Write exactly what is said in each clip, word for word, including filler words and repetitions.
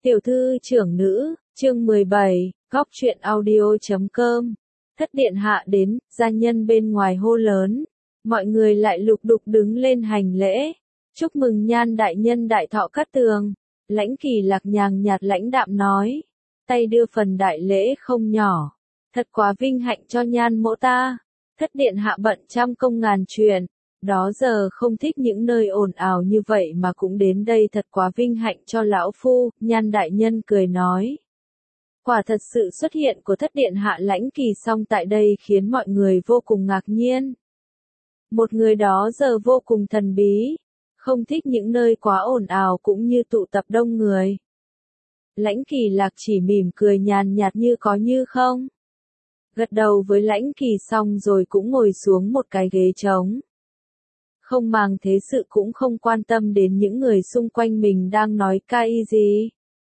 Tiểu thư trưởng nữ, chương mười bảy, góc truyện audio chấm com. Thất điện hạ đến, gia nhân bên ngoài hô lớn. Mọi người lại lục đục đứng lên hành lễ. Chúc mừng Nhan đại nhân đại thọ cát tường. Lãnh Kỳ Lạc nhàn nhạt lãnh đạm nói. Tay đưa phần đại lễ không nhỏ. Thật quá vinh hạnh cho Nhan mỗ ta. Thất điện hạ bận trăm công ngàn chuyện. Đó giờ không thích những nơi ồn ào như vậy mà cũng đến đây, thật quá vinh hạnh cho lão phu. Nhan đại nhân cười nói. Quả thật sự xuất hiện của thất điện hạ Lãnh Kỳ Song tại đây khiến mọi người vô cùng ngạc nhiên. Một người đó giờ vô cùng thần bí, không thích những nơi quá ồn ào cũng như tụ tập đông người. Lãnh Kỳ Lạc chỉ mỉm cười nhàn nhạt như có như không. Gật đầu với Lãnh Kỳ Song rồi cũng ngồi xuống một cái ghế trống. Không màng thế sự cũng không quan tâm đến những người xung quanh mình đang nói cái gì.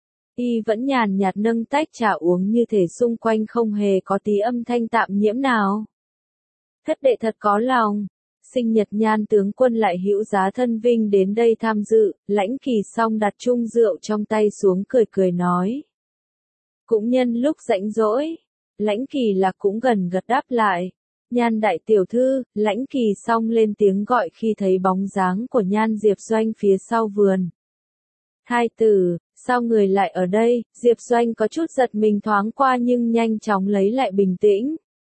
Y vẫn nhàn nhạt nâng tách trà uống như thể xung quanh không hề có tí âm thanh tạm nhiễm nào. Thất đệ thật có lòng. Sinh nhật Nhan tướng quân lại hữu giá thân vinh đến đây tham dự. Lãnh Kỳ Song đặt chung rượu trong tay xuống cười cười nói. Cũng nhân lúc rảnh rỗi. Lãnh Kỳ Lạc cũng gần gật đáp lại. Nhan đại tiểu thư. Lãnh Kỳ Song lên tiếng gọi khi thấy bóng dáng của Nhan Diệp Doanh phía sau vườn. Thái tử, sao người lại ở đây? Diệp Doanh có chút giật mình thoáng qua nhưng nhanh chóng lấy lại bình tĩnh.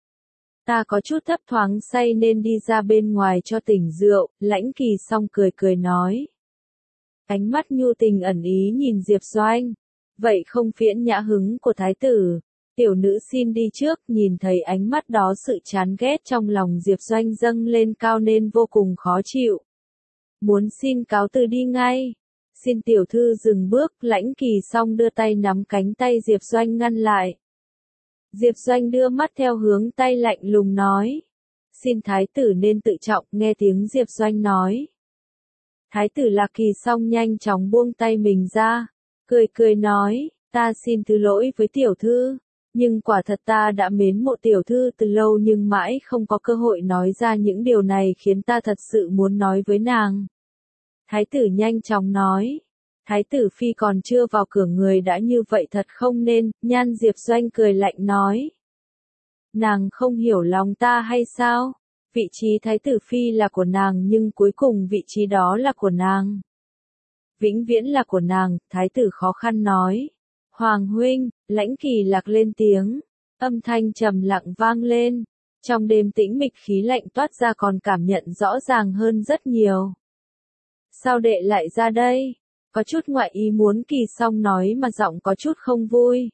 Ta có chút thấp thoáng say nên đi ra bên ngoài cho tỉnh rượu. Lãnh Kỳ Song cười cười nói. Ánh mắt nhu tình ẩn ý nhìn Diệp Doanh. Vậy không phiền nhã hứng của thái tử. Tiểu nữ xin đi trước. Nhìn thấy ánh mắt đó, sự chán ghét trong lòng Diệp Doanh dâng lên cao nên vô cùng khó chịu. Muốn xin cáo từ đi ngay. Xin tiểu thư dừng bước. Lãnh Kỳ Song đưa tay nắm cánh tay Diệp Doanh ngăn lại. Diệp Doanh đưa mắt theo hướng tay lạnh lùng nói. Xin thái tử nên tự trọng. Nghe tiếng Diệp Doanh nói. Thái tử Lạc Kỳ Song nhanh chóng buông tay mình ra. Cười cười nói. Ta xin thứ lỗi với tiểu thư. Nhưng quả thật ta đã mến mộ tiểu thư từ lâu nhưng mãi không có cơ hội nói ra những điều này khiến ta thật sự muốn nói với nàng. Thái tử nhanh chóng nói. Thái tử phi còn chưa vào cửa người đã như vậy thật không nên. Nhan Diệp Doanh cười lạnh nói. Nàng không hiểu lòng ta hay sao? Vị trí thái tử phi là của nàng nhưng cuối cùng vị trí đó là của nàng. Vĩnh viễn là của nàng. Thái tử khó khăn nói. Hoàng huynh. Lãnh Kỳ Lạc lên tiếng. Âm thanh trầm lặng vang lên. Trong đêm tĩnh mịch khí lạnh toát ra còn cảm nhận rõ ràng hơn rất nhiều. Sao đệ lại ra đây? Có chút ngoại ý muốn Kỳ Song nói mà giọng có chút không vui.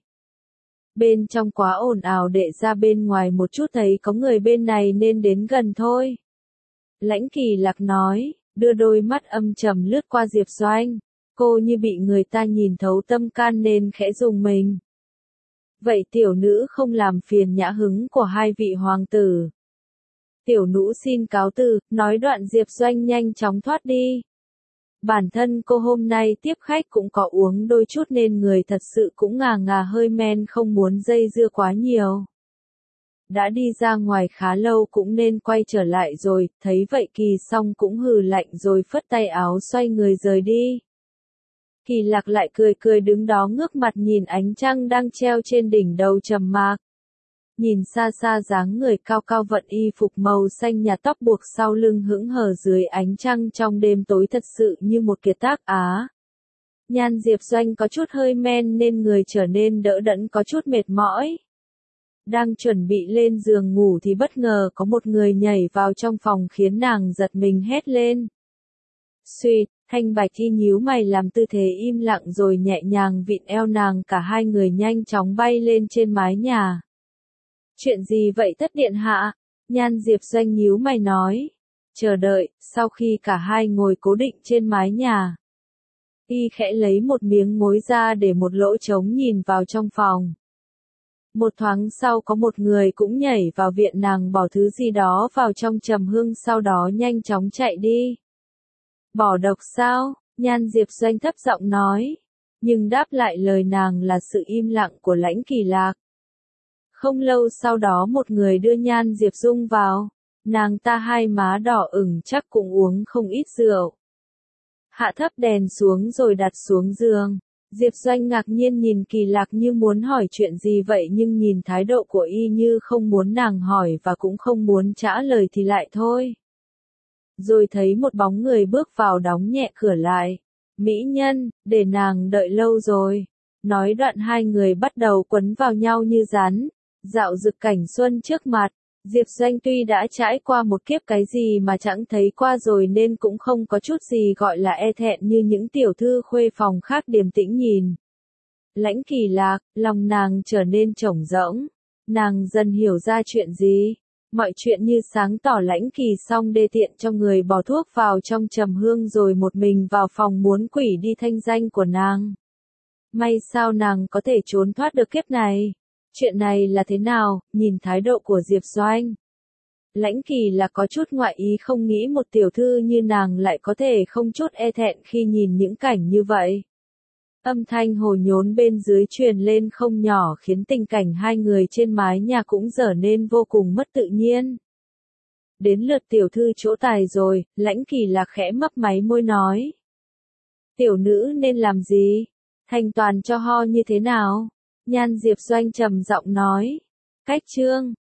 Bên trong quá ồn ào, đệ ra bên ngoài một chút thấy có người bên này nên đến gần thôi. Lãnh Kỳ Lạc nói, đưa đôi mắt âm trầm lướt qua Diệp Doanh. Cô như bị người ta nhìn thấu tâm can nên khẽ rùng mình. Vậy tiểu nữ không làm phiền nhã hứng của hai vị hoàng tử. Tiểu nữ xin cáo từ. Nói đoạn Diệp Doanh nhanh chóng thoát đi. Bản thân cô hôm nay tiếp khách cũng có uống đôi chút nên người thật sự cũng ngà ngà hơi men, không muốn dây dưa quá nhiều. Đã đi ra ngoài khá lâu cũng nên quay trở lại rồi. Thấy vậy Kỳ Song cũng hừ lạnh rồi phất tay áo xoay người rời đi. Kỳ Lạc lại cười cười đứng đó ngước mặt nhìn ánh trăng đang treo trên đỉnh đầu trầm mặc. Nhìn xa xa dáng người cao cao vận y phục màu xanh nhạt, tóc buộc sau lưng hững hờ dưới ánh trăng trong đêm tối, thật sự như một kiệt tác Á. Nhan Diệp Doanh có chút hơi men nên người trở nên đỡ đẫn, có chút mệt mỏi. Đang chuẩn bị lên giường ngủ thì bất ngờ có một người nhảy vào trong phòng khiến nàng giật mình hét lên. Suýt, Thanh Bạch Thi nhíu mày làm tư thế im lặng rồi nhẹ nhàng vịn eo nàng, cả hai người nhanh chóng bay lên trên mái nhà. Chuyện gì vậy thất điện hạ? Nhan Diệp Doanh nhíu mày nói. Chờ đợi. Sau khi cả hai ngồi cố định trên mái nhà, y khẽ lấy một miếng ngói ra để một lỗ trống nhìn vào trong phòng. Một thoáng sau có một người cũng nhảy vào viện nàng, bỏ thứ gì đó vào trong trầm hương sau đó nhanh chóng chạy đi. Bỏ độc sao? Nhan Diệp Doanh thấp giọng nói. Nhưng đáp lại lời nàng là sự im lặng của Lãnh Kỳ Lạc. Không lâu sau đó một người đưa Nhan Diệp Dung vào. Nàng ta hai má đỏ ửng chắc cũng uống không ít rượu. Hạ thấp đèn xuống rồi đặt xuống giường. Diệp Doanh ngạc nhiên nhìn Kỳ Lạc như muốn hỏi chuyện gì vậy nhưng nhìn thái độ của y như không muốn nàng hỏi và cũng không muốn trả lời thì lại thôi. Rồi thấy một bóng người bước vào đóng nhẹ cửa lại. Mỹ nhân, để nàng đợi lâu rồi. Nói đoạn hai người bắt đầu quấn vào nhau như rắn, dạo dực cảnh xuân trước mặt. Diệp Doanh tuy đã trải qua một kiếp cái gì mà chẳng thấy qua rồi nên cũng không có chút gì gọi là e thẹn như những tiểu thư khuê phòng khác điềm tĩnh nhìn. Lãnh Kỳ Lạc, lòng nàng trở nên trống rỗng. Nàng dần hiểu ra chuyện gì. Mọi chuyện như sáng tỏ. Lãnh Kỳ xong đê tiện cho người bỏ thuốc vào trong trầm hương rồi một mình vào phòng muốn quỷ đi thanh danh của nàng. May sao nàng có thể trốn thoát được kiếp này. Chuyện này là thế nào, nhìn thái độ của Diệp Doanh. Lãnh Kỳ là có chút ngoại ý không nghĩ một tiểu thư như nàng lại có thể không chút e thẹn khi nhìn những cảnh như vậy. Âm thanh hồ nhốn bên dưới truyền lên không nhỏ khiến tình cảnh hai người trên mái nhà cũng trở nên vô cùng mất tự nhiên. Đến lượt tiểu thư chỗ tài rồi, Lãnh Kỳ là khẽ mấp máy môi nói. Tiểu nữ nên làm gì? Thanh toàn cho ho như thế nào? Nhan Diệp Doanh trầm giọng nói. Cách chương.